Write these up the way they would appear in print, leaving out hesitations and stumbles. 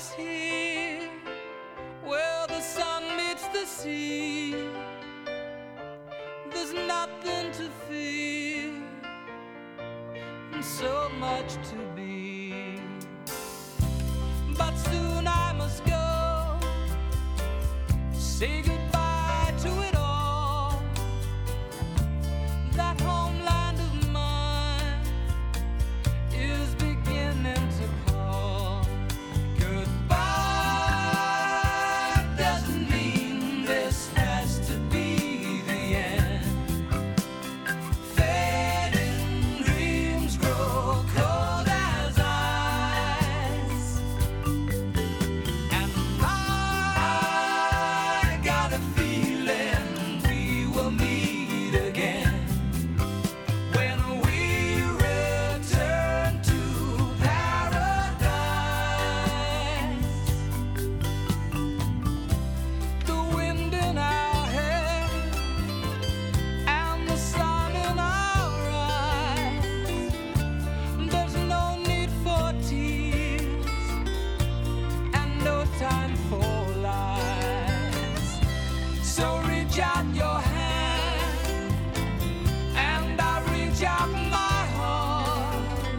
is here, where the sun meets the sea. There's nothing to fear, and so much to be. But soon I must go, say goodbye to it all. That homeland of mine is beginning to call. Goodbye doesn't mean this has to be the end. Fading dreams grow cold as ice, and I got a feeling we will meet again. When we return to paradise, the wind in our hair and the sun in our eyes. There's no need for tears and no time for lies. So reach out your hand and I reach out my heart.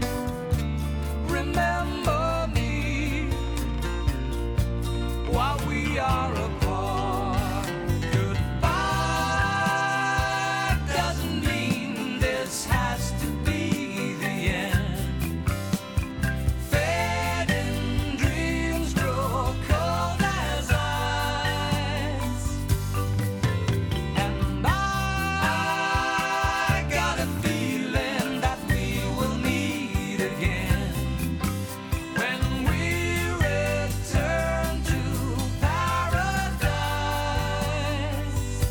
Remember me while we are apart. Goodbye doesn't mean this has to be the end. Fading dreams grow cold as ice, and I got a feeling that we will meet again when we return to paradise.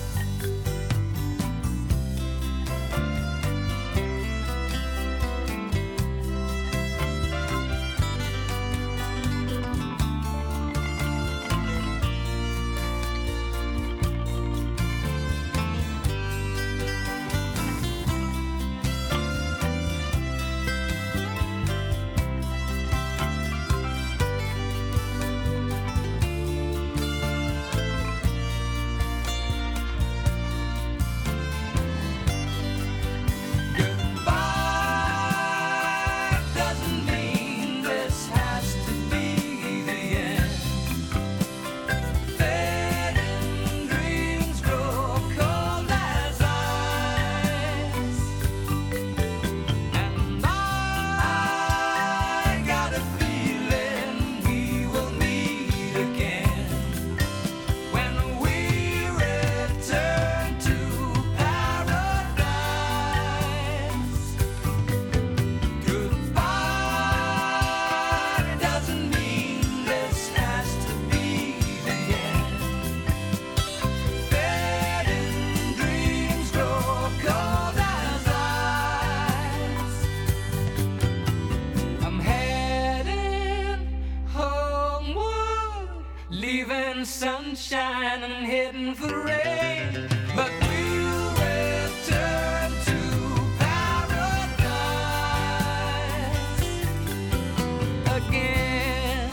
Goodbye doesn't mean this has to be the end. Fading dreams grow cold as ice, and I got a feeling we will meet again when we return to paradise. Goodbye doesn't mean this has to be the end. Fading dreams grow cold as ice. I'm heading homeward, leaving sunshine and heading for rain. But we'll return to paradise again.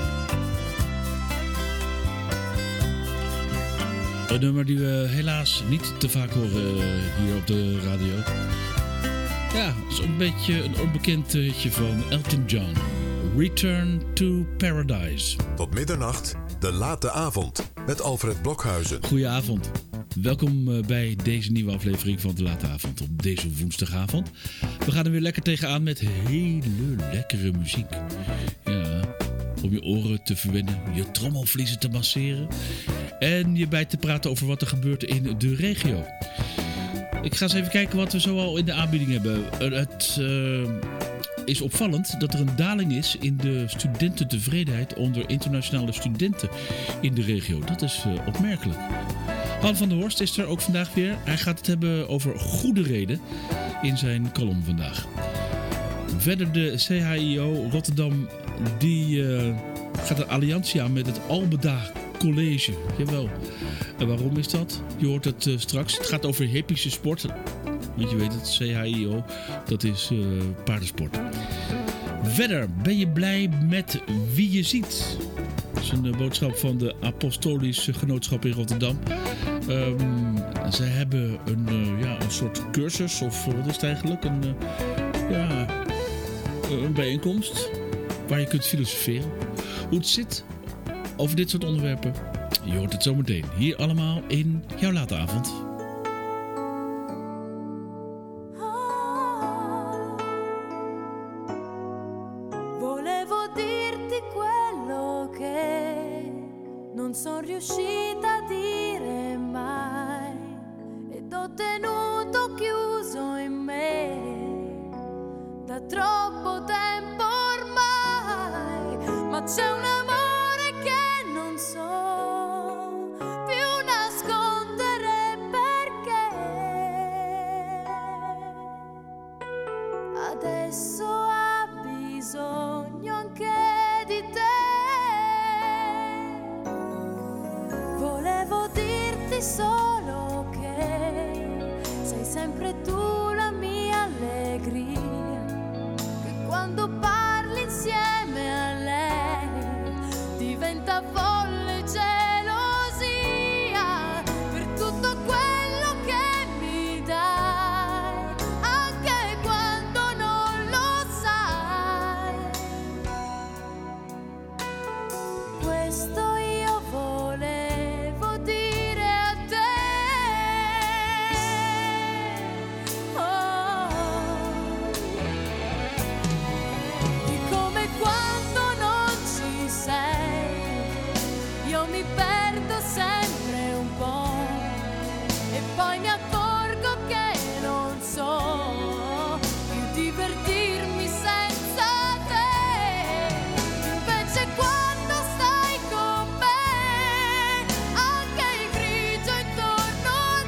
Een nummer die we helaas niet te vaak horen hier op de radio. Ja, het is een beetje een onbekend hitje van Elton John. Return to Paradise. Tot middernacht, de late avond met Alfred Blokhuizen. Goedenavond. Welkom bij deze nieuwe aflevering van de late avond op deze woensdagavond. We gaan er weer lekker tegenaan met hele lekkere muziek. Ja, om je oren te verwennen, je trommelvliezen te masseren en je bij te praten over wat er gebeurt in de regio. Ik ga eens even kijken wat we zoal in de aanbieding hebben. Het is opvallend dat er een daling is in de studententevredenheid onder internationale studenten in de regio. Dat is opmerkelijk. Han van der Horst is er ook vandaag weer. Hij gaat het hebben over goede reden in zijn column vandaag. Verder de CHIO Rotterdam, die gaat een alliantie aan met het Albeda College. Jawel. En waarom is dat? Je hoort het straks. Het gaat over hippische sport. Want je weet het, CHIO, dat is paardensport. Verder, ben je blij met wie je ziet? Dat is een boodschap van de Apostolisch Genootschap in Rotterdam. Zij hebben een soort cursus, of wat is het eigenlijk? Een bijeenkomst waar je kunt filosoferen. Hoe het zit over dit soort onderwerpen, je hoort het zometeen. Hier allemaal in jouw late avond. Volevo dirti quello che non son riuscita a dire mai ed ho tenuto chiuso in me da troppo tempo ormai, ma c'è un amore che non so più nascondere perché adesso ha bisogno anche di te. Volevo dirti solo che sei sempre tu la mia allegria, che quando parli insieme a lei diventa folle gelosia per tutto quello che mi dai, anche quando non lo sai. Questo io volevo dire a te. Di come quando non ci sei io mi perdo sempre un po' e poi mi accorgo che non so più divertirmi senza te. Invece quando stai con me anche il grigio intorno a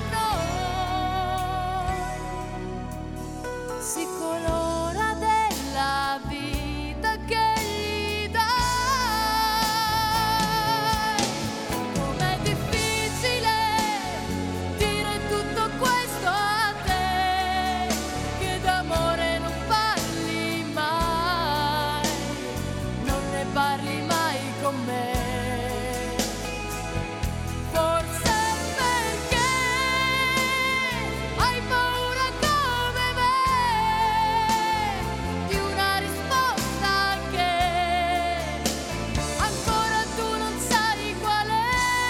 noi si colora della vita che gli dai. Com'è difficile dire tutto questo a te, che d'amore non parli mai, non ne parli mai con me. Forse perché hai paura come me di una risposta che ancora tu non sai qual è.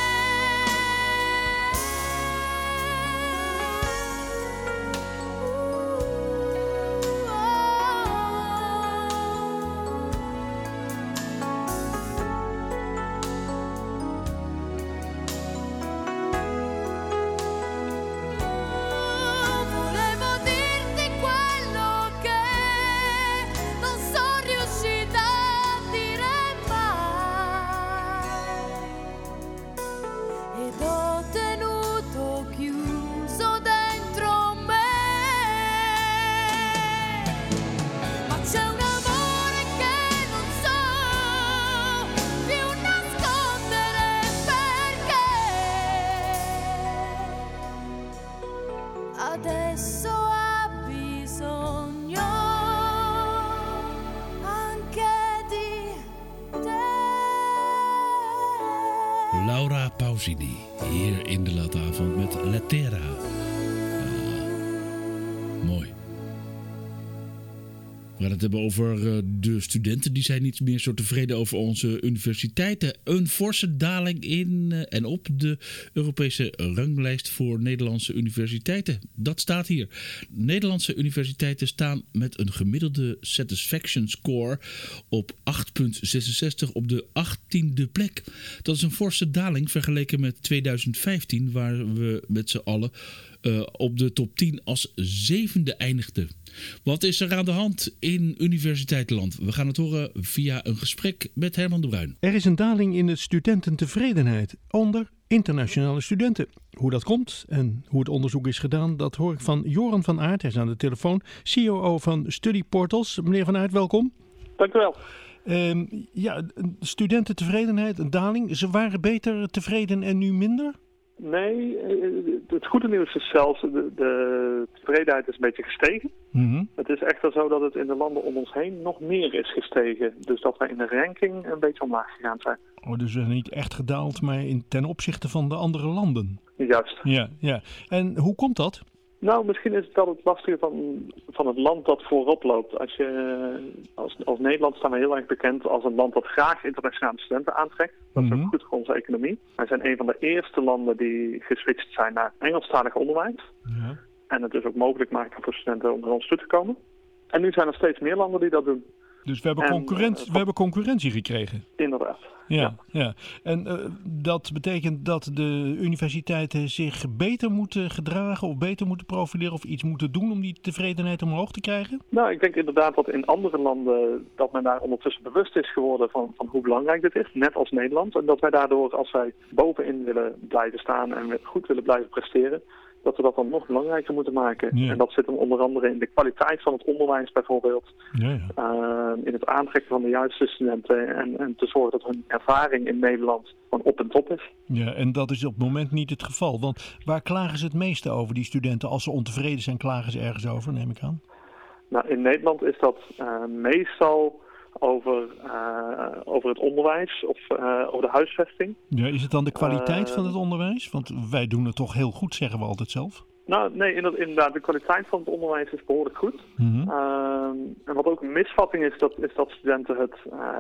Volevo dirti quello che non sono riuscita a dire mai ed ho tenuto chiuso dentro me, ma c'è un amore che non so più nascondere perché adesso ha bisogno anche di te. Laura Pausini, hier in de late avond met Lettera. Mooi. We gaan het hebben over de studenten. Die zijn niet meer zo tevreden over onze universiteiten. Een forse daling in en op de Europese ranglijst voor Nederlandse universiteiten. Dat staat hier. Nederlandse universiteiten staan met een gemiddelde satisfaction score op 8,66 op de 18e plek. Dat is een forse daling vergeleken met 2015, waar we met z'n allen op de top 10 als 7e eindigden. Wat is er aan de hand in universiteitenland? We gaan het horen via een gesprek met Herman de Bruin. Er is een daling in de studententevredenheid onder internationale studenten. Hoe dat komt en hoe het onderzoek is gedaan, dat hoor ik van Joran van Aert. Hij is aan de telefoon, COO van Study Portals. Meneer van Aert, welkom. Dank u wel. Studententevredenheid, een daling. Ze waren beter tevreden en nu minder? Nee, het goede nieuws is zelfs, de tevredenheid is een beetje gestegen. Mm-hmm. Het is echter zo dat het in de landen om ons heen nog meer is gestegen. Dus dat wij in de ranking een beetje omlaag gegaan zijn. Oh, dus we zijn niet echt gedaald, maar ten opzichte van de andere landen. Juist. Ja, ja. En hoe komt dat? Nou, misschien is het wel het lastige van het land dat voorop loopt. Als Nederland staan we heel erg bekend als een land dat graag internationale studenten aantrekt. Dat is ook goed voor onze economie. Wij zijn een van de eerste landen die geswitcht zijn naar Engelstalig onderwijs. Ja. En het dus ook mogelijk maken voor studenten om naar ons toe te komen. En nu zijn er steeds meer landen die dat doen. Dus we hebben concurrentie gekregen. Inderdaad. Ja, ja. En dat betekent dat de universiteiten zich beter moeten gedragen of beter moeten profileren of iets moeten doen om die tevredenheid omhoog te krijgen? Nou, ik denk inderdaad dat in andere landen dat men daar ondertussen bewust is geworden van hoe belangrijk dit is, net als Nederland. En dat wij daardoor, als wij bovenin willen blijven staan en goed willen blijven presteren, dat we dat dan nog belangrijker moeten maken. Ja. En dat zit hem onder andere in de kwaliteit van het onderwijs bijvoorbeeld. Ja, ja. In het aantrekken van de juiste studenten en te zorgen dat hun ervaring in Nederland gewoon op en top is. Ja, en dat is op het moment niet het geval. Want waar klagen ze het meeste over, die studenten? Als ze ontevreden zijn, klagen ze ergens over, neem ik aan. Nou, in Nederland is dat meestal over het onderwijs of over de huisvesting. Ja, is het dan de kwaliteit van het onderwijs? Want wij doen het toch heel goed, zeggen we altijd zelf. Nou, nee, inderdaad, de kwaliteit van het onderwijs is behoorlijk goed. Mhm. En wat ook een misvatting is dat studenten het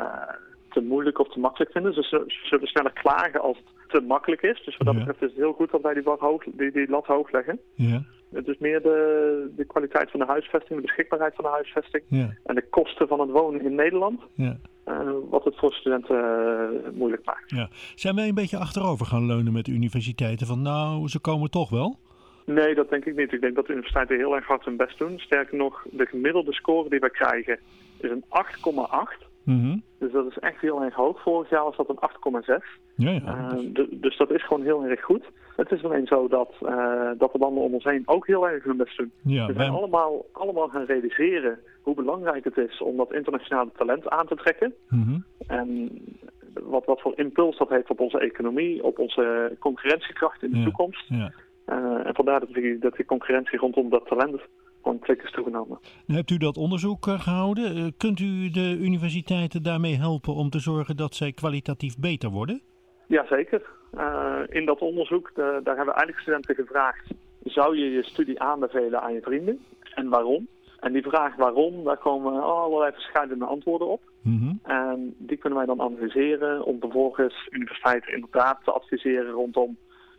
te moeilijk of te makkelijk vinden. Ze zullen sneller klagen als het te makkelijk is. Dus wat dat betreft is het heel goed dat wij die lat hoog leggen. Ja. Het is meer de kwaliteit van de huisvesting, de beschikbaarheid van de huisvesting en de kosten van het wonen in Nederland. Ja. Wat het voor studenten moeilijk maakt. Ja. Zijn wij een beetje achterover gaan leunen met de universiteiten? Van nou, ze komen toch wel? Nee, dat denk ik niet. Ik denk dat de universiteiten heel erg hard hun best doen. Sterker nog, de gemiddelde score die wij krijgen is een 8,8. Mm-hmm. Dus dat is echt heel erg hoog. Vorig jaar was dat een 8,6. Ja. Dus dat is gewoon heel erg goed. Het is alleen zo dat de landen om ons heen ook heel erg hun best doen. Ja, we zijn allemaal gaan realiseren hoe belangrijk het is om dat internationale talent aan te trekken. Mm-hmm. En wat voor impuls dat heeft op onze economie, op onze concurrentiekracht in de toekomst. Ja. En vandaar dat die concurrentie rondom dat talent gewoon klik is toegenomen. Hebt u dat onderzoek gehouden? Kunt u de universiteiten daarmee helpen om te zorgen dat zij kwalitatief beter worden? Jazeker. In dat onderzoek daar hebben we eigenlijk studenten gevraagd: zou je je studie aanbevelen aan je vrienden? En waarom? En die vraag waarom, daar komen allerlei verschillende antwoorden op. Mm-hmm. En die kunnen wij dan analyseren om vervolgens universiteiten inderdaad te adviseren rondom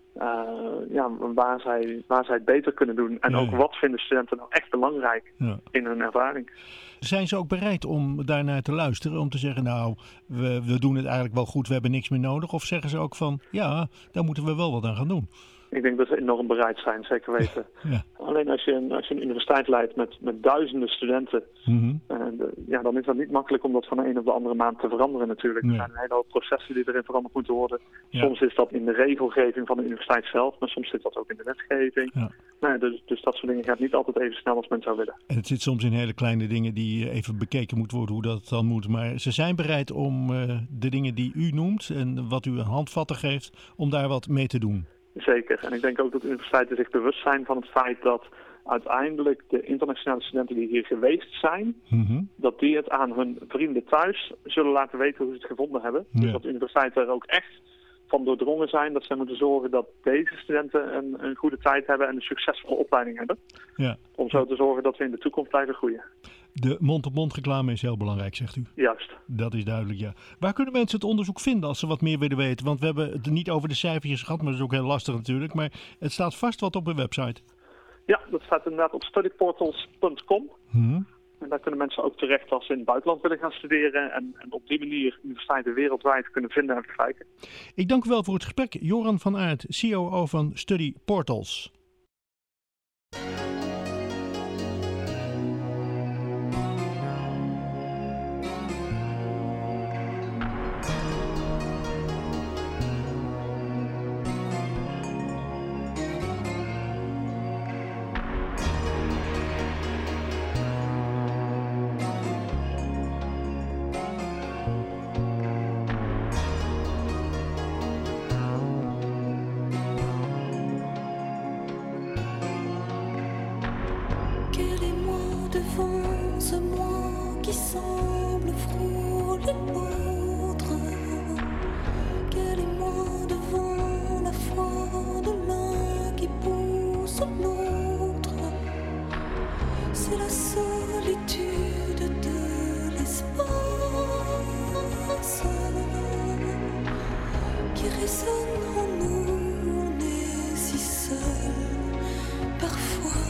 waar zij het beter kunnen doen. En ook wat vinden studenten nou echt belangrijk in hun ervaring. Zijn ze ook bereid om daarnaar te luisteren? Om te zeggen, nou, we doen het eigenlijk wel goed, we hebben niks meer nodig? Of zeggen ze ook van, ja, daar moeten we wel wat aan gaan doen? Ik denk dat ze enorm bereid zijn, zeker weten. Ja. Alleen als je een universiteit leidt met duizenden studenten, dan is dat niet makkelijk om dat van de een op de andere maand te veranderen natuurlijk. Er zijn een hele hoop processen die erin veranderd moeten worden. Ja. Soms is dat in de regelgeving van de universiteit zelf, maar soms zit dat ook in de wetgeving. Ja. Dus dat soort dingen gaat niet altijd even snel als men zou willen. En het zit soms in hele kleine dingen die even bekeken moeten worden hoe dat dan moet. Maar ze zijn bereid om de dingen die u noemt en wat u een handvatten geeft, om daar wat mee te doen. Zeker. En ik denk ook dat universiteiten zich bewust zijn van het feit dat uiteindelijk de internationale studenten die hier geweest zijn, dat die het aan hun vrienden thuis zullen laten weten hoe ze het gevonden hebben. Ja. Dus dat universiteiten er ook echt van doordrongen zijn dat ze moeten zorgen dat deze studenten een goede tijd hebben en een succesvolle opleiding hebben. Ja. Om zo te zorgen dat we in de toekomst blijven groeien. De mond-op-mond reclame is heel belangrijk, zegt u. Juist. Dat is duidelijk, ja. Waar kunnen mensen het onderzoek vinden als ze wat meer willen weten? Want we hebben het niet over de cijfertjes gehad, maar dat is ook heel lastig natuurlijk. Maar het staat vast wat op uw website. Ja, dat staat inderdaad op studyportals.com. En daar kunnen mensen ook terecht als ze in het buitenland willen gaan studeren. En op die manier universiteiten wereldwijd kunnen vinden en vergelijken. Ik dank u wel voor het gesprek. Joran van Aert, COO van Study Portals. C'est la solitude de l'espace qui résonne en nous. On est si seul parfois.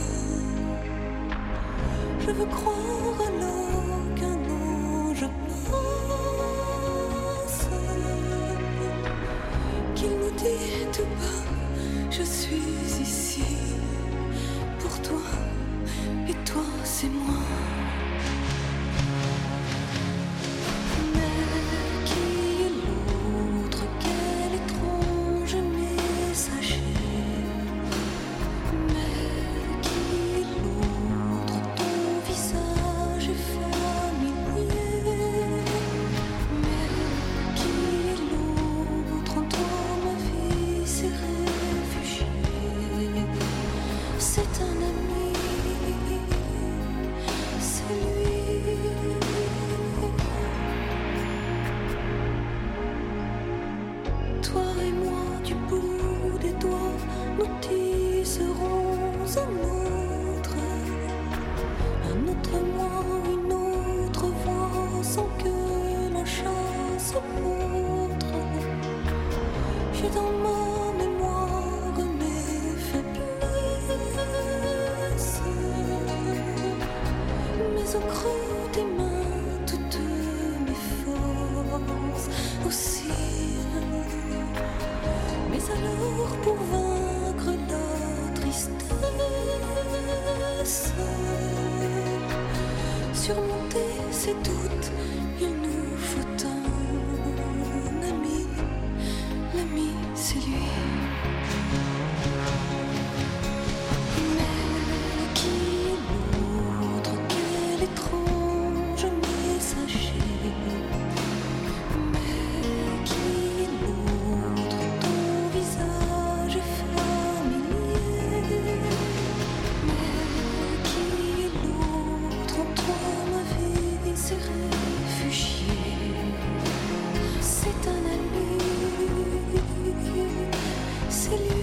Je veux croire alors qu'un ange passe, qu'il nous dit tout bas: je suis ici pour toi, et toi c'est moi. Mais qui est l'autre? Quel étrange messager? Mais qui est l'autre? Ton visage est familier. Mais qui est l'autre? En toi ma vie s'est réfugiée. C'est un ami, c'est lui. Toi et moi, du bout des doigts, nous tisserons un autre moi, une autre voix, sans que la chasse montre. J'ai dans ma mémoire mes faiblesses, mais au creux des mains toutes mes forces aussi. Mais alors pour vaincre la tristesse, surmonter ces doutes, il nous faut un ami. L'ami, c'est lui. Mais qui est l'autre? Quel étrange messager? Mais qui est l'autre? Ton visage est familier. Mais qui est l'autre? En toi ma vie s'est réfugiée. C'est un ami, c'est lui.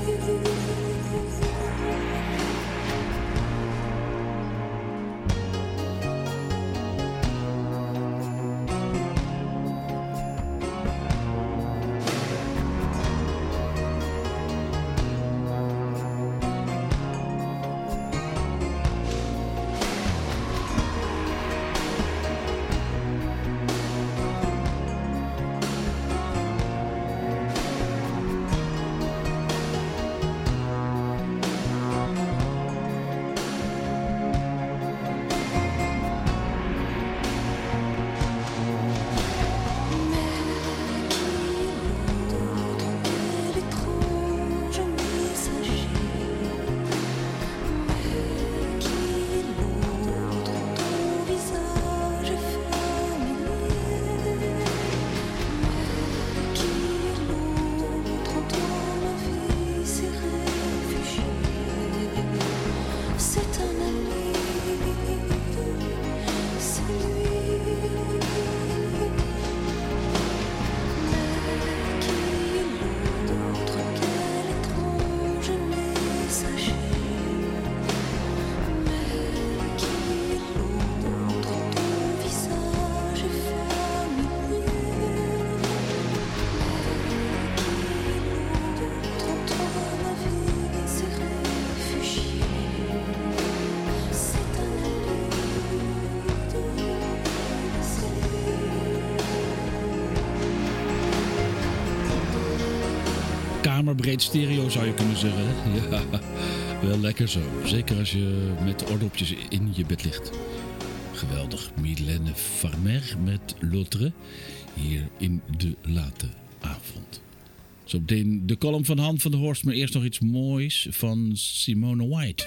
Kamerbreed stereo zou je kunnen zeggen. Ja, wel lekker zo. Zeker als je met oordopjes in je bed ligt. Geweldig. Mylène Farmer met L'Autre. Hier in de late avond. Zo meteen de column van Han van der Horst. Maar eerst nog iets moois van Simone White.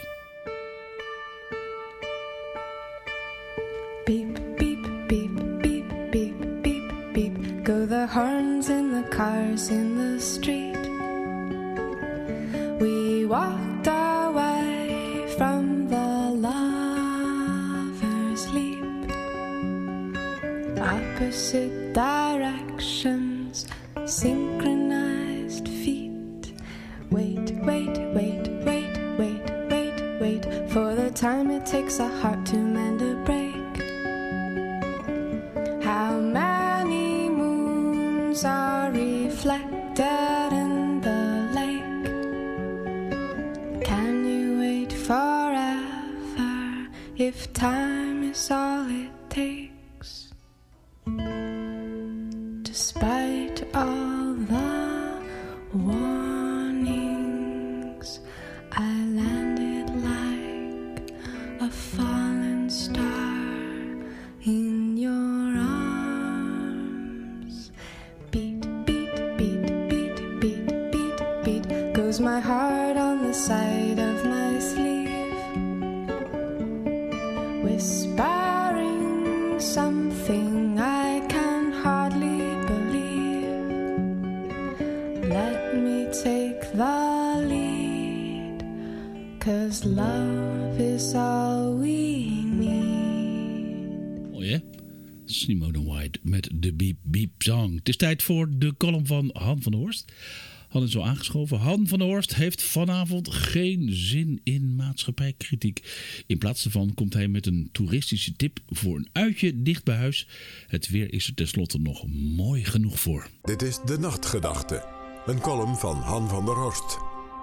Beep, beep, beep, beep, beep, beep, beep. Go the horns in the cars in the street. We walked away from the lover's leap. Opposite directions, synchronized feet. Wait, wait, wait, wait, wait, wait, wait for the time it takes a heart to mend a break. How many moons are reflected in the lake? Can you wait forever if time is all it takes? Despite all the warnings, I landed like a fallen star in your arms. Beat, beat, beat, beat, beat, beat, beat, goes my heart on the side of my sleeve, whispering something I can hardly believe. Let me take the lead, 'cause love is all we need. Mooi hè? Simone White met de Beep Beep Song. Het is tijd voor de column van Han van der Horst. Han is al aangeschoven. Han van der Horst heeft vanavond geen zin in maatschappijkritiek. In plaats daarvan komt hij met een toeristische tip voor een uitje dicht bij huis. Het weer is er tenslotte nog mooi genoeg voor. Dit is De Nachtgedachte. Een column van Han van der Horst.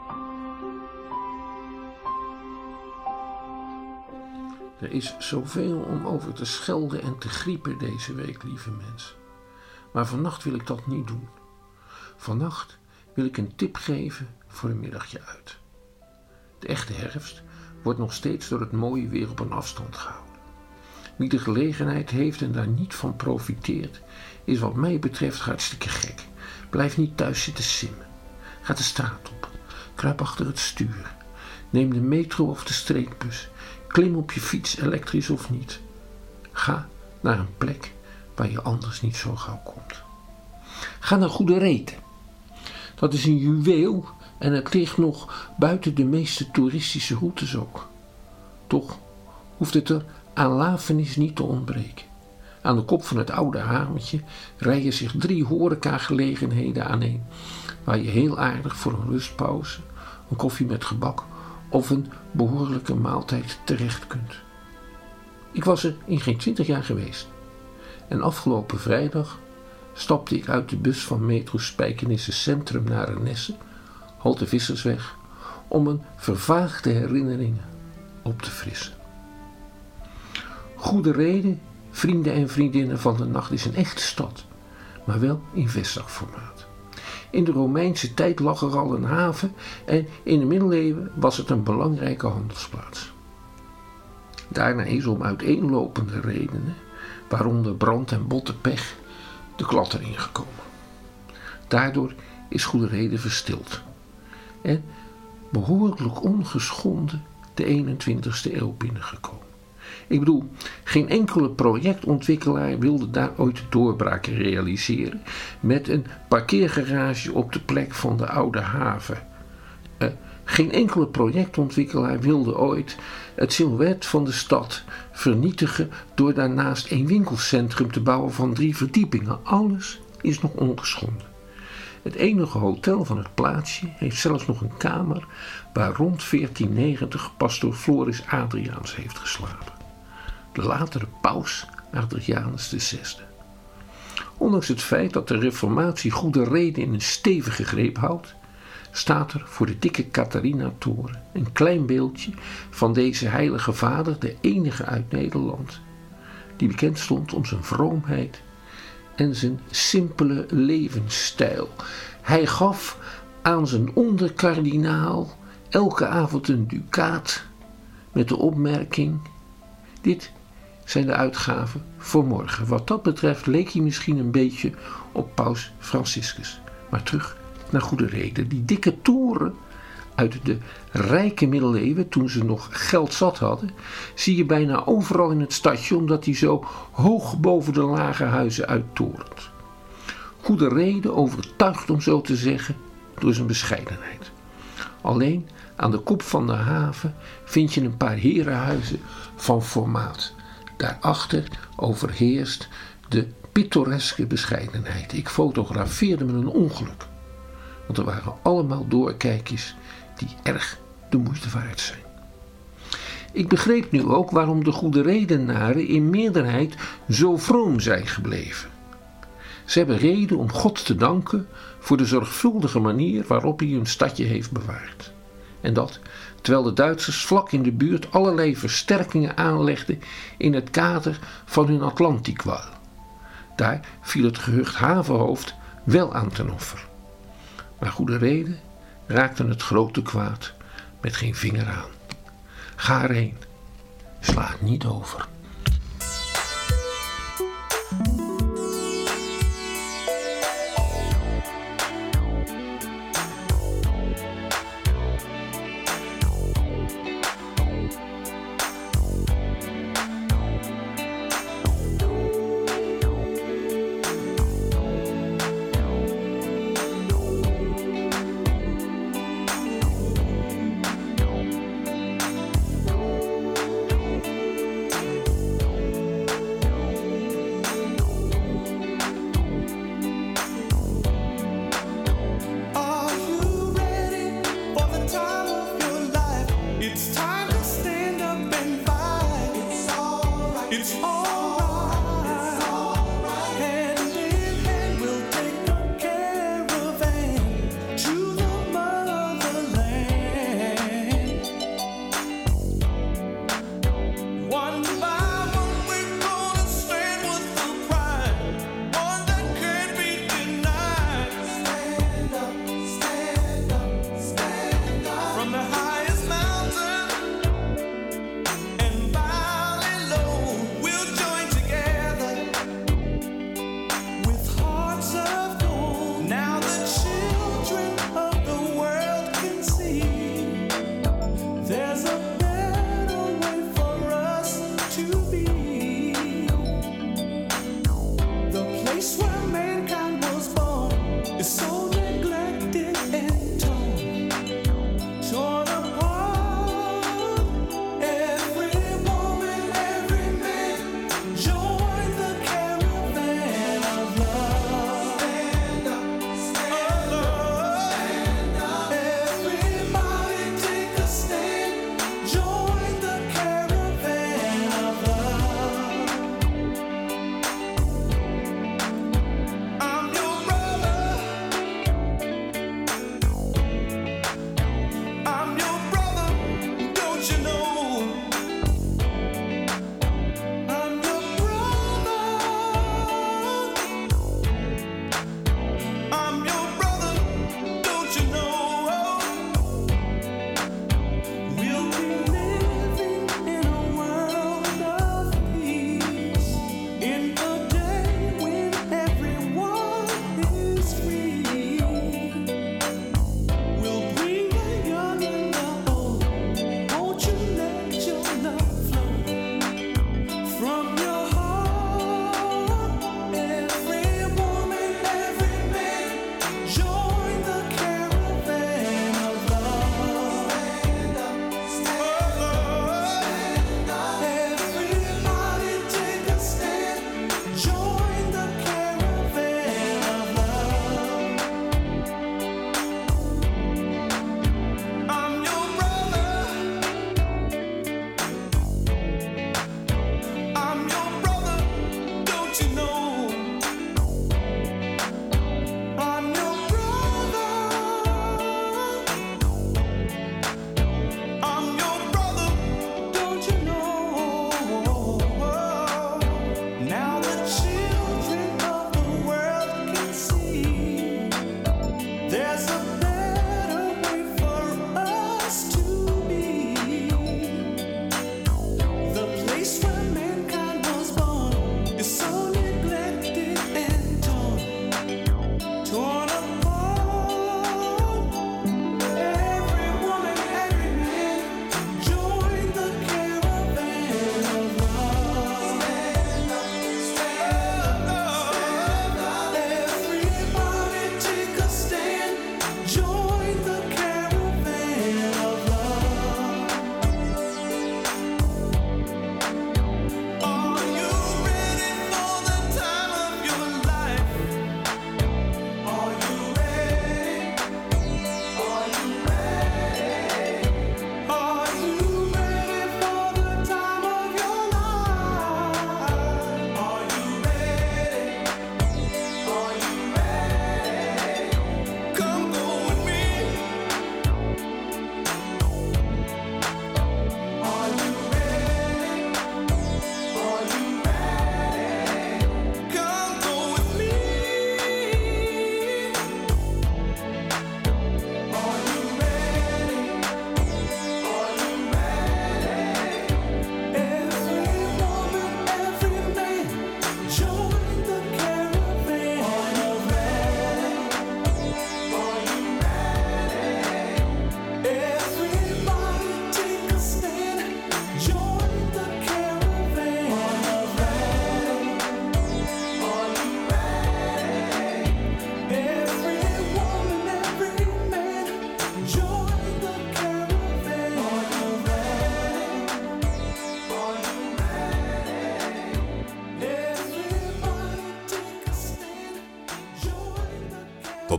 Er is zoveel om over te schelden en te griepen deze week, lieve mens. Maar vannacht wil ik dat niet doen. Vannacht wil ik een tip geven voor een middagje uit. De echte herfst wordt nog steeds door het mooie weer op een afstand gehouden. Wie de gelegenheid heeft en daar niet van profiteert, is wat mij betreft hartstikke gek. Blijf niet thuis zitten simmen. Ga de straat op. Kruip achter het stuur. Neem de metro of de streekbus. Klim op je fiets, elektrisch of niet. Ga naar een plek waar je anders niet zo gauw komt. Ga naar Goede Reden. Dat is een juweel en het ligt nog buiten de meeste toeristische routes ook. Toch hoeft het er aan lafenis niet te ontbreken. Aan de kop van het oude hamertje rijden zich 3 horecagelegenheden aaneen, waar je heel aardig voor een rustpauze, een koffie met gebak of een behoorlijke maaltijd terecht kunt. Ik was er in geen 20 jaar geweest. En afgelopen vrijdag stapte ik uit de bus van Metro Spijkenisse Centrum naar Renesse, halte Vissersweg, om een vervaagde herinneringen op te frissen. Goede Reden, vrienden en vriendinnen van de nacht, is een echte stad, maar wel in vestzakformaat. In de Romeinse tijd lag er al een haven en in de middeleeuwen was het een belangrijke handelsplaats. Daarna is om uiteenlopende redenen, waaronder brand en botte pech, de klad erin gekomen. Daardoor is Goede Reden verstild en behoorlijk ongeschonden de 21ste eeuw binnengekomen. Ik bedoel, geen enkele projectontwikkelaar wilde daar ooit de doorbraak realiseren met een parkeergarage op de plek van de oude haven. Geen enkele projectontwikkelaar wilde ooit het silhouet van de stad vernietigen door daarnaast een winkelcentrum te bouwen van 3 verdiepingen. Alles is nog ongeschonden. Het enige hotel van het plaatsje heeft zelfs nog een kamer waar rond 1490 pastoor Floris Adriaans heeft geslapen. De latere paus Adrianus VI. Ondanks het feit dat de reformatie Goede Reden in een stevige greep houdt, staat er voor de dikke Catharina-toren een klein beeldje van deze heilige vader, de enige uit Nederland, die bekend stond om zijn vroomheid en zijn simpele levensstijl. Hij gaf aan zijn onderkardinaal elke avond een ducaat met de opmerking: dit zijn de uitgaven voor morgen. Wat dat betreft leek hij misschien een beetje op paus Franciscus. Maar terug naar Goede Reden. Die dikke toren uit de rijke middeleeuwen, toen ze nog geld zat hadden, zie je bijna overal in het stadje, omdat hij zo hoog boven de lage huizen uittorent. Goede Reden overtuigt, om zo te zeggen, door zijn bescheidenheid. Alleen aan de kop van de haven vind je een paar herenhuizen van formaat. Daarachter overheerst de pittoreske bescheidenheid. Ik fotografeerde me een ongeluk. Want er waren allemaal doorkijkjes die erg de moeite waard zijn. Ik begreep nu ook waarom de goede redenaren in meerderheid zo vroom zijn gebleven. Ze hebben reden om God te danken voor de zorgvuldige manier waarop hij hun stadje heeft bewaard. En dat, terwijl de Duitsers vlak in de buurt allerlei versterkingen aanlegden in het kader van hun Atlantikwal. Daar viel het gehucht Havenhoofd wel aan ten offer. Maar goede reden raakten het grote kwaad met geen vinger aan. Ga erheen, sla het niet over.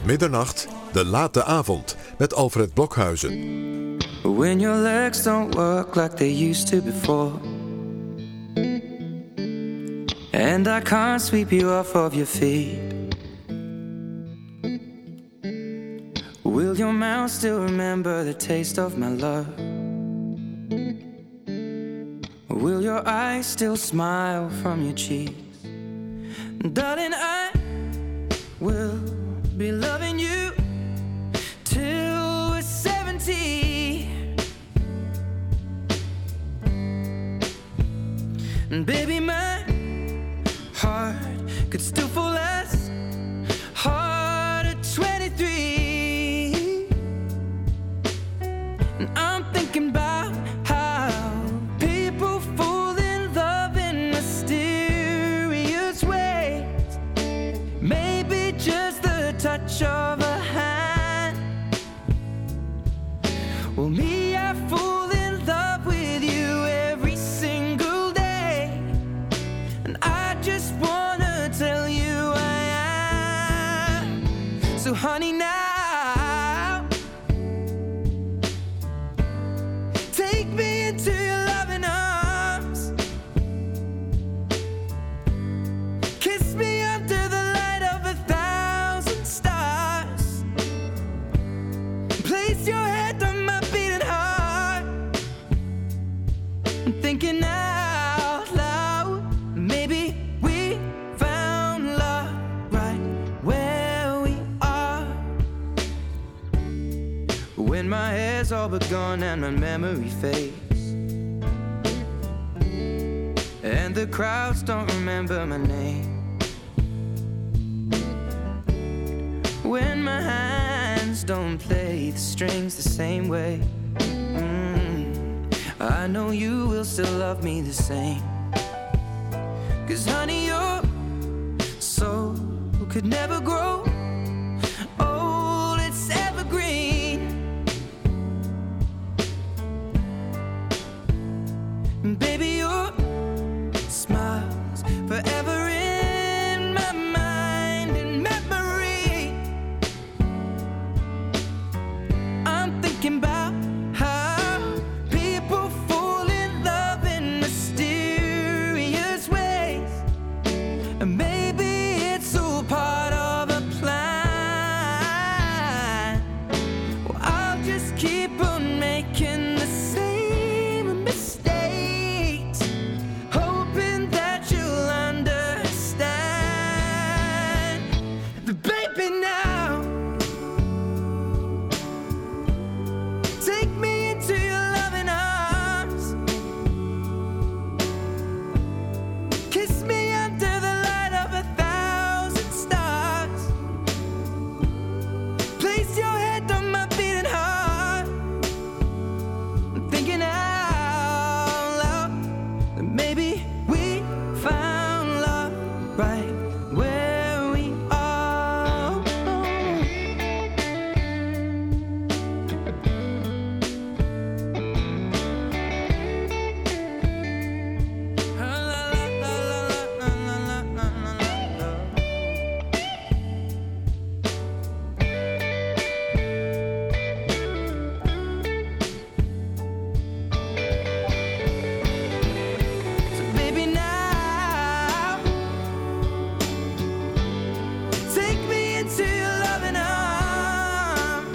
tot middernacht, De Late Avond met Alfred Blokhuizen. When your legs don't work like they used to before, and I can't sweep you off of your feet, will your mouth still remember the taste of my love? Will your eyes still smile from your cheeks? Darling, I will be loving you till we're 70. And baby, my heart could still fall as hard at 23. And I'm thinking about how people fall in love in mysterious ways. Maybe just the touch of a hand. Well, me, I fall in love with you every single day, and I just wanna tell you I am. So honey, now take me into your loving arms, kiss me under the light of 1,000 stars, place your head on my beating heart. I'm thinking out loud, maybe we found love right where we are. When my hair's all but gone and my memory fades, and the crowds don't remember my name, when my hands don't play the strings the same way, I know you will still love me the same. 'Cause honey, your soul could never grow old, it's evergreen. And baby, your smile's forever in my mind and memory. I'm thinking about how people fall in love in mysterious ways, and maybe it's all part of a plan. Well, I'll just keep on making the same mistakes, hoping that you'll understand. But baby, now take me into your loving arms, kiss me under the light of 1,000 stars, place your head on my beating heart. I'm thinking out loud that maybe we found love right where we are. So baby, now take me into your loving arms,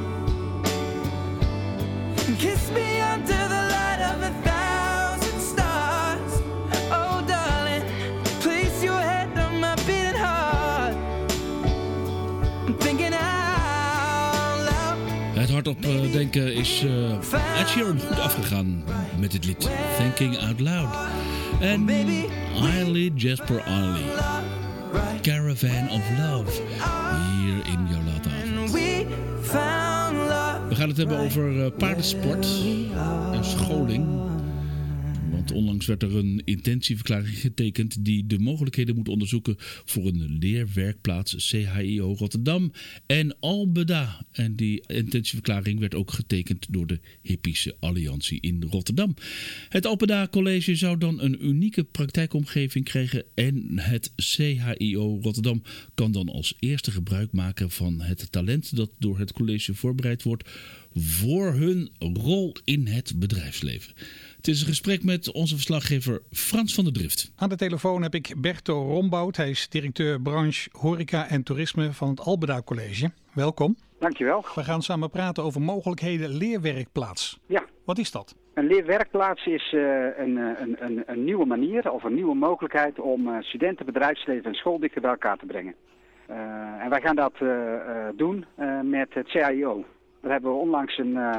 kiss me under the light of 1,000 stars. Oh darling, place your head on my beating heart. I'm thinking out loud. Het hardop denken is Ed Sheeran goed afgegaan met dit lied. Thinking Out Loud. En Eiley Jasper Eiley. Caravan of Love. Hier in jouw late avond. We found love. We gaan het hebben over paardensport en scholing. Want Want onlangs werd er een intentieverklaring getekend die de mogelijkheden moet onderzoeken voor een leerwerkplaats CHIO Rotterdam en Albeda. En die intentieverklaring werd ook getekend door de Hippische Alliantie in Rotterdam. Het Albeda College zou dan een unieke praktijkomgeving krijgen en het CHIO Rotterdam kan dan als eerste gebruik maken van het talent dat door het college voorbereid wordt voor hun rol in het bedrijfsleven. Het is een gesprek met onze verslaggever Frans van der Drift. Aan de telefoon heb ik Berto Rombout. Hij is directeur branche horeca en toerisme van het Albeda College. Welkom. Dankjewel. We gaan samen praten over mogelijkheden leerwerkplaats. Ja. Wat is dat? Een leerwerkplaats is een nieuwe manier of een nieuwe mogelijkheid om studenten, bedrijfsleven en school dichter bij elkaar te brengen. En wij gaan dat doen met het CHIO. Daar hebben we onlangs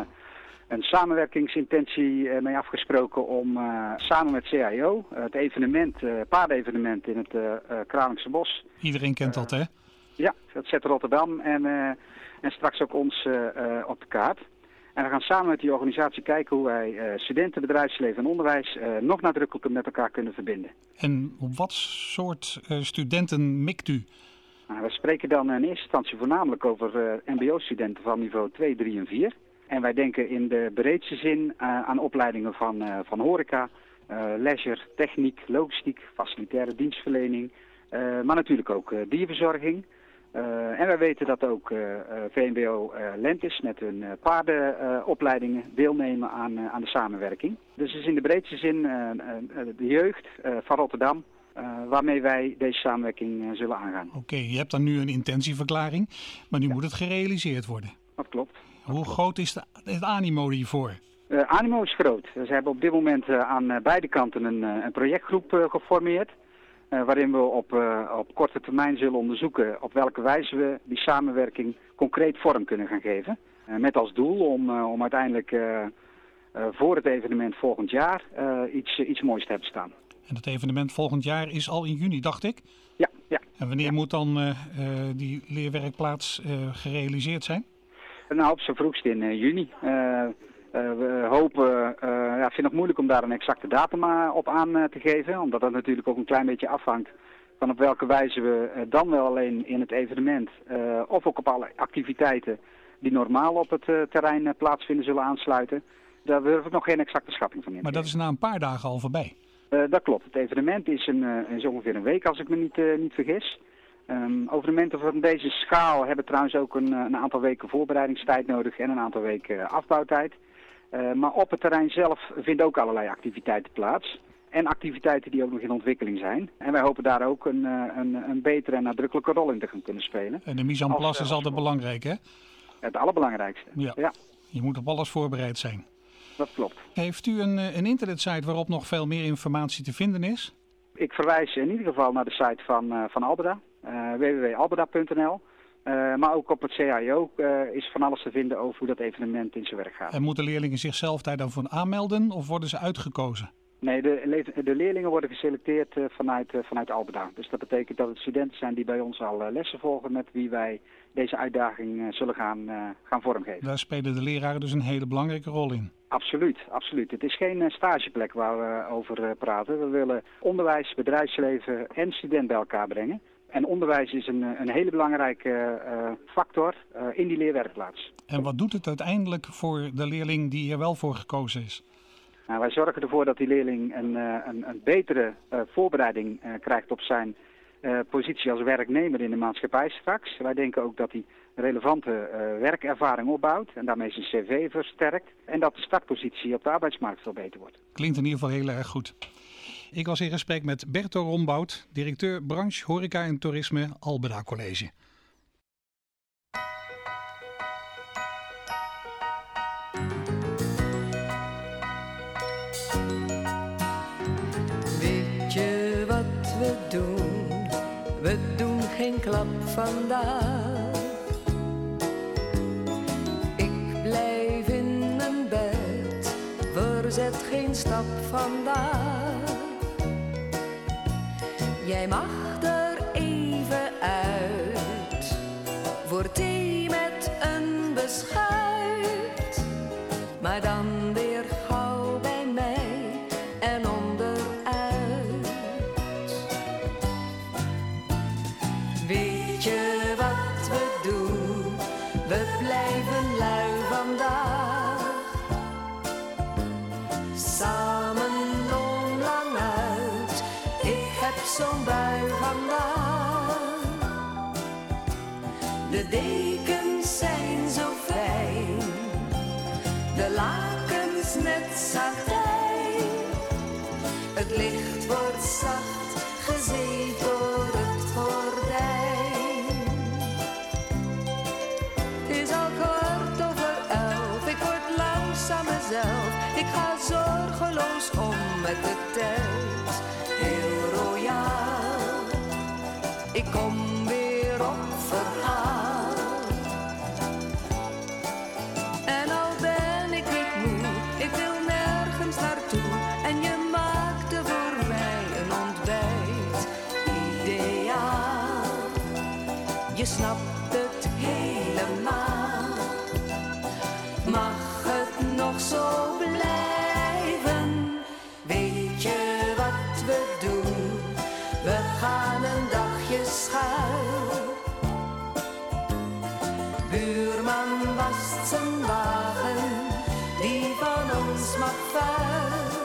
een samenwerkingsintentie mee afgesproken om samen met CHIO het evenement, paardevenement in het Kralingse Bos. Iedereen kent dat, hè? Ja, dat zet Rotterdam en straks ook ons op de kaart. En we gaan samen met die organisatie kijken hoe wij studenten, bedrijfsleven en onderwijs nog nadrukkelijker met elkaar kunnen verbinden. En op wat soort studenten mikt u? We spreken dan in eerste instantie voornamelijk over mbo-studenten van niveau 2, 3 en 4. En wij denken in de breedste zin aan opleidingen van horeca, leisure, techniek, logistiek, facilitaire dienstverlening, maar natuurlijk ook dierverzorging. En wij weten dat ook VMBO Lentis met hun paardenopleidingen deelnemen aan de samenwerking. Dus het is in de breedste zin de jeugd van Rotterdam waarmee wij deze samenwerking zullen aangaan. Oké, je hebt dan nu een intentieverklaring, maar nu moet het gerealiseerd worden. Dat klopt. Hoe groot is het animo hiervoor? Animo is groot. Ze hebben op dit moment aan beide kanten een projectgroep geformeerd. Waarin we op korte termijn zullen onderzoeken op welke wijze we die samenwerking concreet vorm kunnen gaan geven. Met als doel om uiteindelijk voor het evenement volgend jaar iets moois te hebben staan. En het evenement volgend jaar is al in juni, dacht ik? Ja. En wanneer moet dan die leerwerkplaats gerealiseerd zijn? Nou, op z'n vroegst in juni. We hopen, ik vind het nog moeilijk om daar een exacte datum op aan te geven, omdat dat natuurlijk ook een klein beetje afhangt van op welke wijze we dan wel alleen in het evenement of ook op alle activiteiten die normaal op het terrein plaatsvinden zullen aansluiten. Daar durf ik nog geen exacte schatting van in. Maar dat is na een paar dagen al voorbij. Dat klopt. Het evenement is ongeveer een week als ik me niet vergis. Evenementen van deze schaal hebben trouwens ook een aantal weken voorbereidingstijd nodig en een aantal weken afbouwtijd. Maar op het terrein zelf vinden ook allerlei activiteiten plaats. En activiteiten die ook nog in ontwikkeling zijn. En wij hopen daar ook een betere en nadrukkelijke rol in te gaan kunnen spelen. En de mise en place is altijd belangrijk, hè? Het allerbelangrijkste. Ja. Je moet op alles voorbereid zijn. Dat klopt. Heeft u een internetsite waarop nog veel meer informatie te vinden is? Ik verwijs in ieder geval naar de site van Albeda. www.albeda.nl. Maar ook op het CHIO is van alles te vinden over hoe dat evenement in zijn werk gaat. En moeten leerlingen zichzelf daar dan voor aanmelden of worden ze uitgekozen? Nee, de leerlingen worden geselecteerd vanuit Albeda. Dus dat betekent dat het studenten zijn die bij ons al lessen volgen met wie wij deze uitdaging zullen gaan vormgeven. Daar spelen de leraren dus een hele belangrijke rol in. Absoluut. Het is geen stageplek waar we over praten. We willen onderwijs, bedrijfsleven en student bij elkaar brengen. En onderwijs is een hele belangrijke factor in die leerwerkplaats. En wat doet het uiteindelijk voor de leerling die er wel voor gekozen is? Nou, wij zorgen ervoor dat die leerling een betere voorbereiding krijgt op zijn positie als werknemer in de maatschappij straks. Wij denken ook dat hij relevante werkervaring opbouwt en daarmee zijn cv versterkt. En dat de startpositie op de arbeidsmarkt veel beter wordt. Klinkt in ieder geval heel erg goed. Ik was in gesprek met Berto Rombout, directeur branche horeca en toerisme Albeda College. Weet je wat we doen? We doen geen klap vandaag. Ik blijf in mijn bed, verzet geen stap vandaag. Jij mag er even uit, voor thee met een beschuit. Maar dan weer gauw bij mij en om samen lang uit. Ik heb zo'n bui vandaag. De dekens zijn zo fijn, de lakens net satijn. Het licht wordt zacht gezeefd door het gordijn. Het is al 11:15, ik word langzaam mezelf. Ik ga zorgeloos om met de tijd. Heel royaal, ik kom weer op verhaal. En al ben ik niet moe, ik wil nergens naartoe. En je maakte voor mij een ontbijt ideaal. Je snapt het helemaal. Mag het nog zo blijven? Weet je wat we doen? We gaan een dagje schuil. Buurman wast zijn wagen, die van ons mag vuil.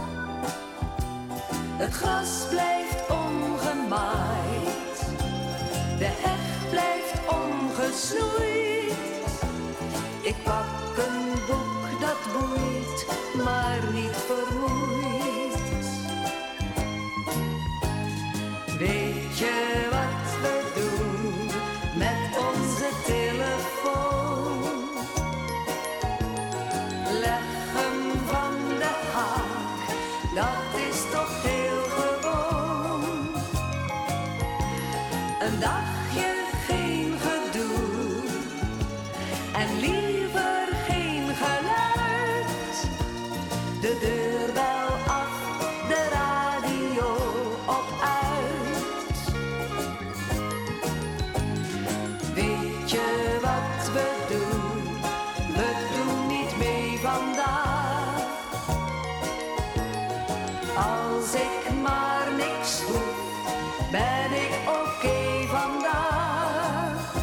Het gras blijft ongemaaid, de heg blijft ongesnoeid. Ik pak een boek dat boeit, maar niet vermoeit. Weet je wat we doen met onze telefoon? Leg hem van de haak, dat is toch heel gewoon. Een dagje geen gedoe en liever geen geluid. De deurbel af, de radio op uit. Weet je wat we doen? We doen niet mee vandaag. Als ik maar niks hoef, ben ik oké vandaag.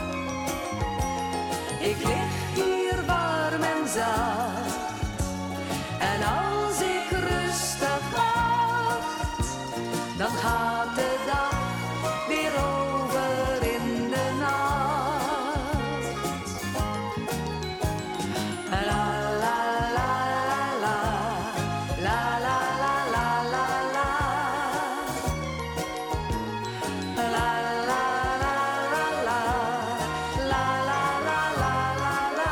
Ik lig hier warm en zacht. En als ik rustig wacht, dan gaat de dag weer over in de nacht. La la la la la, la la la la la la. La la la la la, la la la la la la.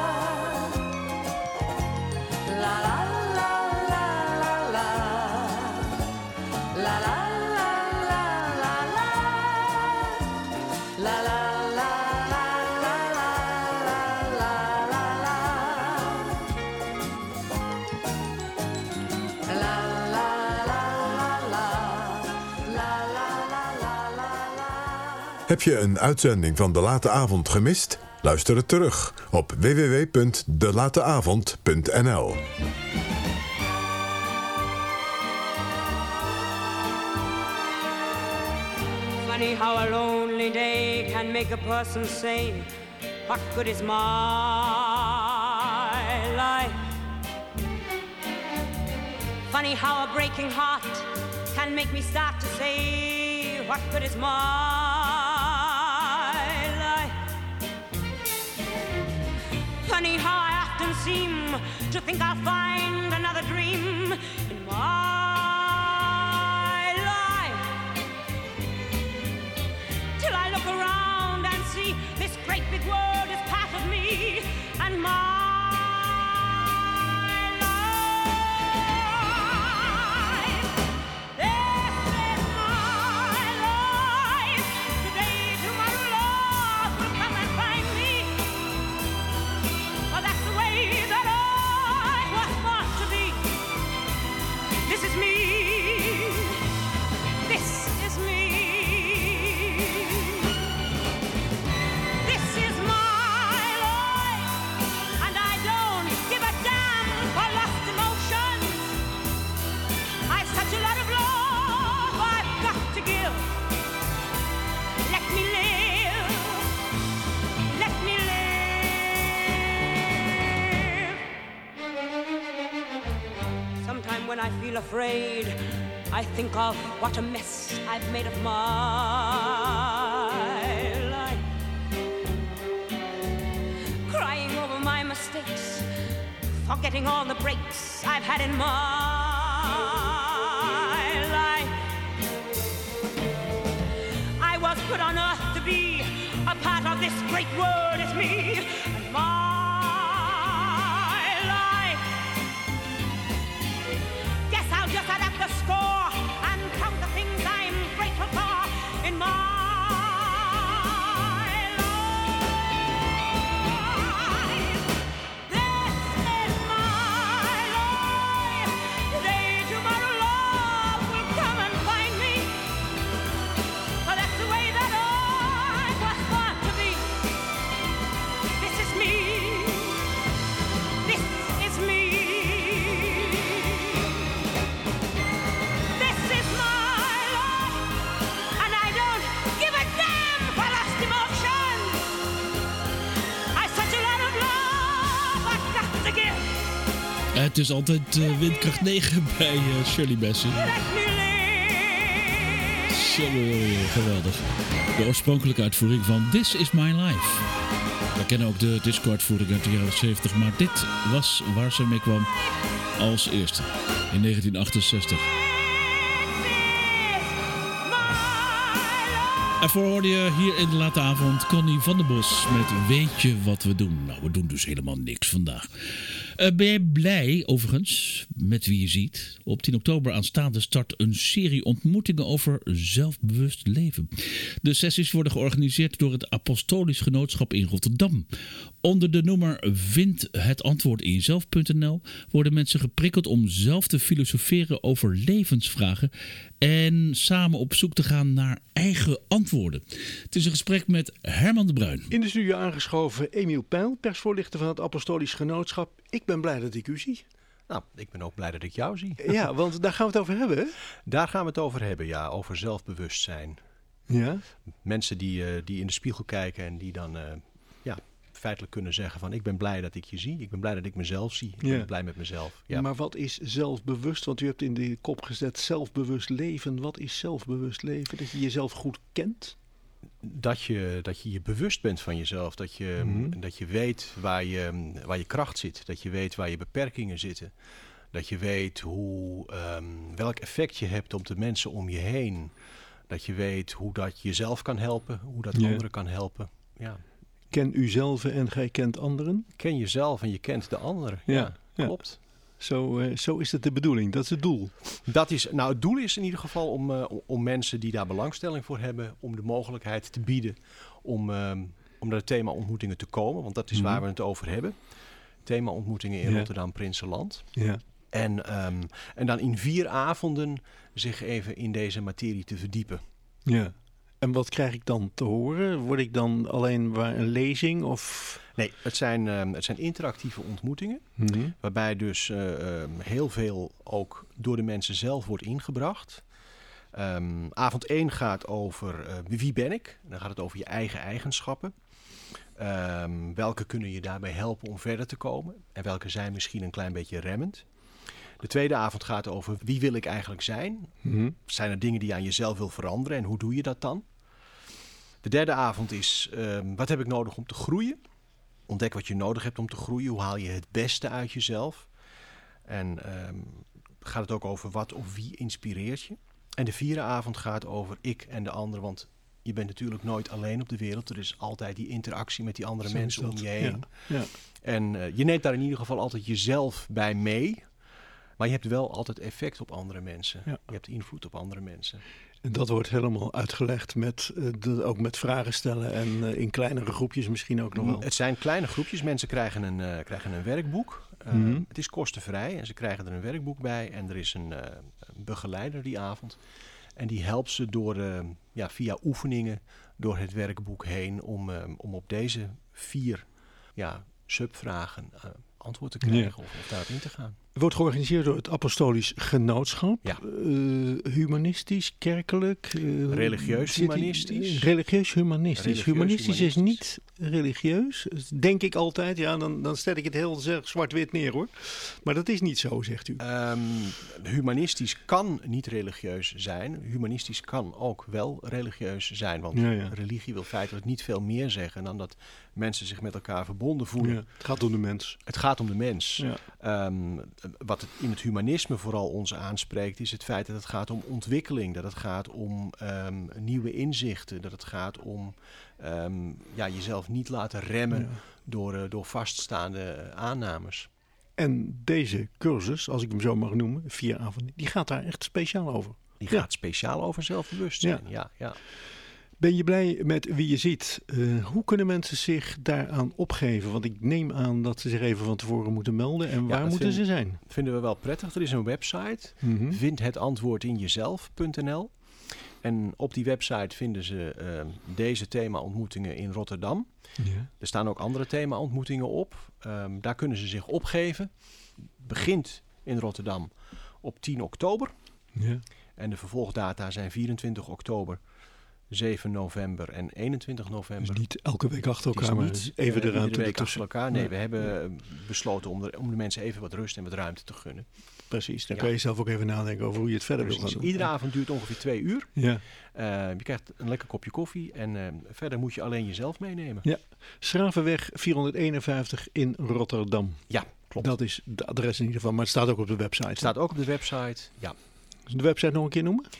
La la la la la la. La la la la la la. La la la la la la la la la. La la la la la. La la la la la la. Heb je een uitzending van De Late Avond gemist? Luister het terug op www.delateavond.nl. Funny how a lonely day can make a person say, what good is my life? Funny how a breaking heart can make me start to say, what good is my life? Funny how I often seem to think I'll find another dream in my life, till I look around and see this great big world is part of me and my life. This is my life. Today, tomorrow, love will come and find me. Oh, that's the way that I was born to be. This is me. This is me. This is my life, and I feel afraid, I think of what a mess I've made of my life. Crying over my mistakes, forgetting all the breaks I've had in my life. I was put on earth to be a part of this great world as me, and my life. Guess I'll just add up the score and count the things I'm grateful for in my Het is altijd windkracht 9 bij Shirley Bassey. Geweldig. De oorspronkelijke uitvoering van This Is My Life. We kennen ook de disco-uitvoering uit de jaren 70, maar dit was waar ze mee kwam als eerste in 1968. Daarvoor hoorde je hier in de late avond Connie van der Bos met Weet je wat we doen? Nou, we doen dus helemaal niks vandaag. Ben je blij, overigens, met wie je ziet? Op 10 oktober aanstaande start een serie ontmoetingen over zelfbewust leven. De sessies worden georganiseerd door het Apostolisch Genootschap in Rotterdam. Onder de noemer Vind het antwoord in jezelf.nl worden mensen geprikkeld om zelf te filosoferen over levensvragen en samen op zoek te gaan naar eigen antwoorden. Het is een gesprek met Herman de Bruin. In de studio aangeschoven Emiel Peil, persvoorlichter van het Apostolisch Genootschap. Ik ben blij dat ik u zie. Nou, ik ben ook blij dat ik jou zie. Ja, want daar gaan we het over hebben, hè? Daar gaan we het over hebben, ja. Over zelfbewustzijn. Ja? Mensen die in de spiegel kijken en die dan feitelijk kunnen zeggen van ik ben blij dat ik je zie. Ik ben blij dat ik mezelf zie. Ik ben blij met mezelf. Ja. Maar wat is zelfbewust? Want u hebt in de kop gezet zelfbewust leven. Wat is zelfbewust leven? Dat je jezelf goed kent? Dat je je bewust bent van jezelf. Dat je weet waar je kracht zit. Dat je weet waar je beperkingen zitten. Dat je weet welk effect je hebt op de mensen om je heen. Dat je weet hoe dat jezelf kan helpen. Hoe dat anderen kan helpen. Ja. Ken uzelf en gij kent anderen? Ken jezelf en je kent de anderen. Ja, klopt. Zo is het de bedoeling, dat is het doel. Het doel is in ieder geval om mensen die daar belangstelling voor hebben, om de mogelijkheid te bieden om naar het thema ontmoetingen te komen. Want dat is waar we het over hebben. Thema ontmoetingen in Rotterdam Prinsenland. Ja. En dan in 4 avonden zich even in deze materie te verdiepen. Ja. En wat krijg ik dan te horen? Word ik dan alleen een lezing? Of? Nee, het zijn interactieve ontmoetingen. Waarbij dus heel veel ook door de mensen zelf wordt ingebracht. Avond 1 gaat over wie ben ik? Dan gaat het over je eigen eigenschappen. Welke kunnen je daarbij helpen om verder te komen? En welke zijn misschien een klein beetje remmend? De tweede avond gaat over wie wil ik eigenlijk zijn? Zijn er dingen die je aan jezelf wil veranderen en hoe doe je dat dan? De derde avond is wat heb ik nodig om te groeien? Ontdek wat je nodig hebt om te groeien. Hoe haal je het beste uit jezelf? En gaat het ook over wat of wie inspireert je? En de 4e avond gaat over ik en de ander. Want je bent natuurlijk nooit alleen op de wereld. Er is altijd die interactie met die andere mensen om je heen. Ja. Ja. En je neemt daar in ieder geval altijd jezelf bij mee. Maar je hebt wel altijd effect op andere mensen. Ja. Je hebt invloed op andere mensen. Dat wordt helemaal uitgelegd ook met vragen stellen en in kleinere groepjes misschien ook nog wel. Het zijn kleine groepjes. Mensen krijgen een werkboek. Het is kostenvrij en ze krijgen er een werkboek bij. En er is een begeleider die avond. En die helpt ze via oefeningen door het werkboek heen om op deze 4 subvragen antwoord te krijgen of daarop in te gaan. Het wordt georganiseerd door het Apostolisch Genootschap. Ja. Humanistisch, kerkelijk. Religieus humanistisch. Religieus humanistisch. Humanistisch is niet religieus? Denk ik altijd. Ja, dan stel ik het heel zwart-wit neer hoor. Maar dat is niet zo, zegt u. Humanistisch kan niet religieus zijn. Humanistisch kan ook wel religieus zijn. Want religie wil feitelijk niet veel meer zeggen dan dat mensen zich met elkaar verbonden voelen. Ja, het gaat om de mens. Het gaat om de mens. Ja. Wat het in het humanisme vooral ons aanspreekt is het feit dat het gaat om ontwikkeling. Dat het gaat om nieuwe inzichten. Dat het gaat om jezelf niet laten remmen door vaststaande aannames. En deze cursus, als ik hem zo mag noemen, 4 avonden, die gaat daar echt speciaal over. Die gaat speciaal over zelfbewustzijn, ja. Ben je blij met wie je ziet? Hoe kunnen mensen zich daaraan opgeven? Want ik neem aan dat ze zich even van tevoren moeten melden. En waar moeten ze zijn? Vinden we wel prettig. Er is een website, vindhetantwoordinjezelf.nl. En op die website vinden ze deze thema-ontmoetingen in Rotterdam. Ja. Er staan ook andere thema-ontmoetingen op. Daar kunnen ze zich opgeven. Begint in Rotterdam op 10 oktober. Ja. En de vervolgdata zijn 24 oktober, 7 november en 21 november. Dus niet elke week achter elkaar, maar even de ruimte achter elkaar. Nee, we hebben besloten om de mensen even wat rust en wat ruimte te gunnen. Precies, dan kan je zelf ook even nadenken over hoe je het verder wil gaan doen. Iedere avond duurt ongeveer 2 uur. Ja. Je krijgt een lekker kopje koffie en verder moet je alleen jezelf meenemen. Ja, Schravenweg 451 in Rotterdam. Ja, klopt. Dat is de adres in ieder geval, maar het staat ook op de website. Het staat ook op de website, ja. Dus de website nog een keer noemen?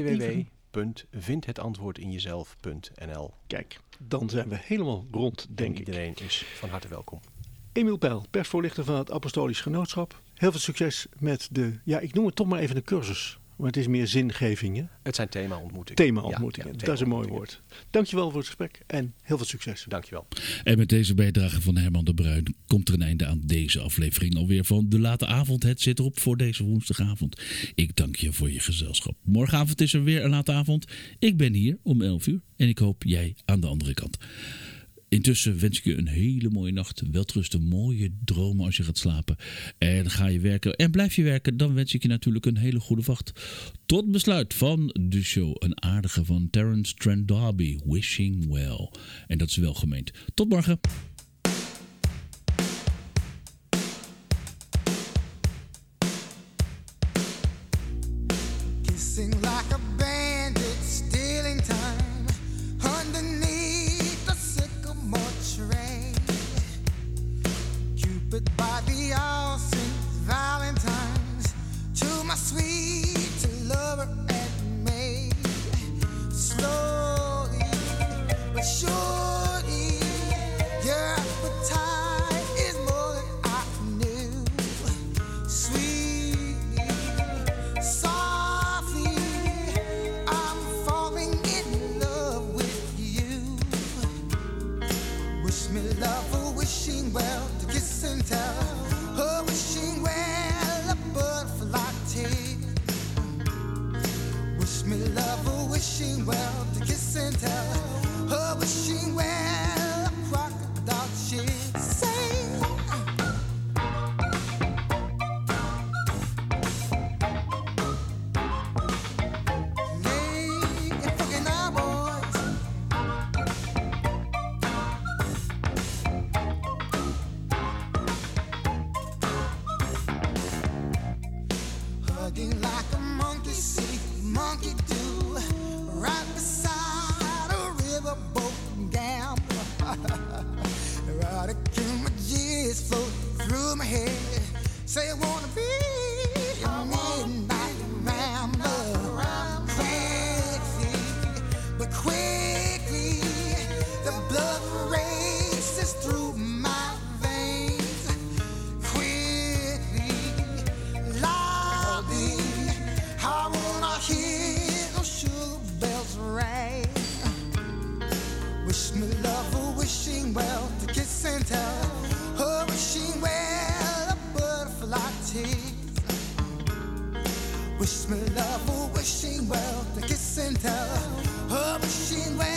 www.vindhetantwoordinjezelf.nl. Kijk, dan zijn we helemaal rond, denk ik. Iedereen is van harte welkom. Emiel Peil, persvoorlichter van het Apostolisch Genootschap. Heel veel succes met ik noem het toch maar even een cursus. Maar het is meer zingeving, hè? Het zijn thema-ontmoetingen. Thema-ontmoetingen, dat is een mooi woord. Dankjewel voor het gesprek en heel veel succes. Dankjewel. En met deze bijdrage van Herman de Bruin komt er een einde aan deze aflevering alweer van De Late Avond. Het zit erop voor deze woensdagavond. Ik dank je voor je gezelschap. Morgenavond is er weer een late avond. Ik ben hier om 11 uur en ik hoop jij aan de andere kant. Intussen wens ik je een hele mooie nacht. Welterusten, mooie dromen als je gaat slapen. En ga je werken en blijf je werken, dan wens ik je natuurlijk een hele goede wacht. Tot besluit van de show. Een aardige van Terence Trent D'Arby. Wishing well. En dat is wel gemeend. Tot morgen. Kissing like a bandit, stealing time underneath the sycamore tree. Cupid by the all saints Valentine's to my sweet lover and me. Slowly but surely, your appetite is more than I knew. Sweetly, softly, I'm falling in love with you. Wish me love, or wishing well, to kiss and tell. Oh, wishing well, a butterfly tail. Wish me love, or wishing well, to kiss and tell. Oh, wishing well, a crocodile should say. Hugging like a monkey see, monkey do, right beside a riverboat gambler. Erotic images float through my head. Say I wanna be a midnight rambler. Quickly, but quickly, the blood races through my veins. Quickly, loudly, I wanna hear those sugar bells ring. Wish me love, or wishing well, to kiss and tell. Oh, wishing well, a butterfly tease. Wish me love, or wishing well, to kiss and tell. Oh, wishing well.